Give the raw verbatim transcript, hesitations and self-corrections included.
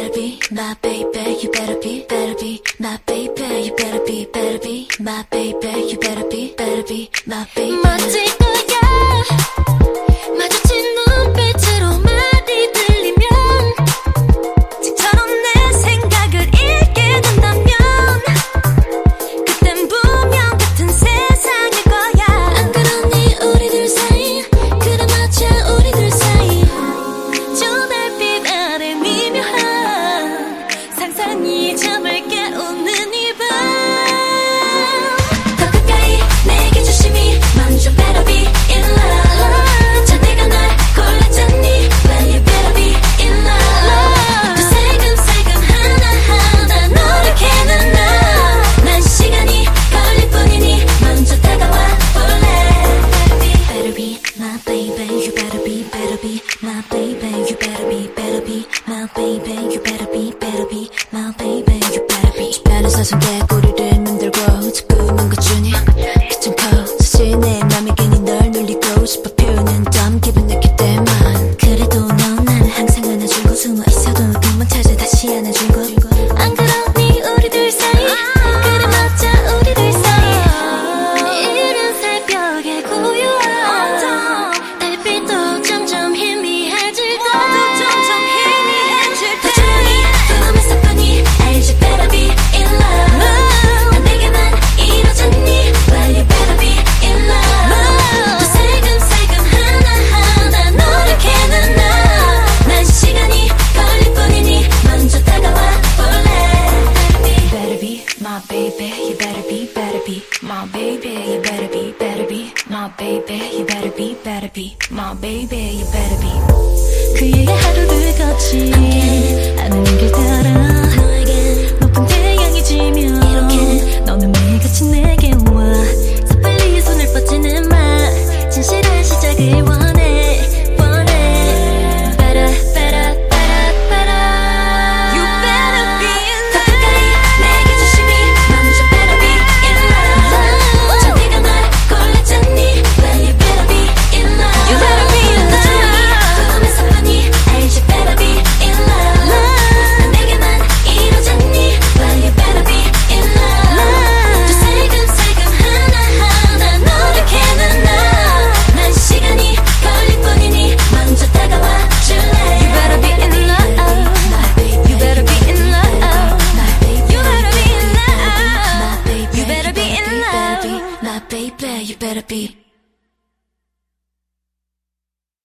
better be my baby. You better be, better be my baby. You better be, better be my baby. You better be, better be my baby. 멋질 거야. 마주친 눈빛으로 말이 들리면 책처럼 내 생각을 읽게 된다면 그땐 분명 같은 세상일 거야. 안 그러니 우리들 사이 그래 맞아 우리들 사이 저 달빛 아래 미묘한 상상이 잠을 깨우는 이 밤 더 가까이 내게 조심히 먼저 better be in love 자네가 날 골랐잖니 well you better be in love 더 살금살금 하나하나 노력해는 나 난 시간이 걸릴 뿐이니 먼저 다가와 볼래 better be my baby you better be better be my baby you better be better be my baby you better be better be my baby you better be 주변의 사슴개 꼬리를 흔들고 자꾸만 거주니 귀찮고 사실 내 맘이 괜히 널 놀리고 싶어 표현은 좀 기분 내킬 때만 그래도 넌 나를 항상 안아주고 숨어 있어도 금방 찾아 다시 안아주고 안 그러니 우리들 사이 그래 맞아 우리들 사이 이른 새벽에 고요한 달빛도 점점 희미해질 때 점점 희미해질 때 더 조용히 궁금했었더니 알지 better be in love 난 내게만 이러잖니 well you better be in love 더 살금살금 하나하나 노력해는 나난 시간이 걸릴 뿐이니 먼저 다가와 볼래 better be my baby you better be better be my baby you better be better be my baby you better be better be my baby you better be 그의 하루를 걷지 않은 길 따라 너에게 높은 태양이 지면 이렇게 너는 매일같이 내게 와 섣불리 손을 뻗지는 마 진실한 시작을 원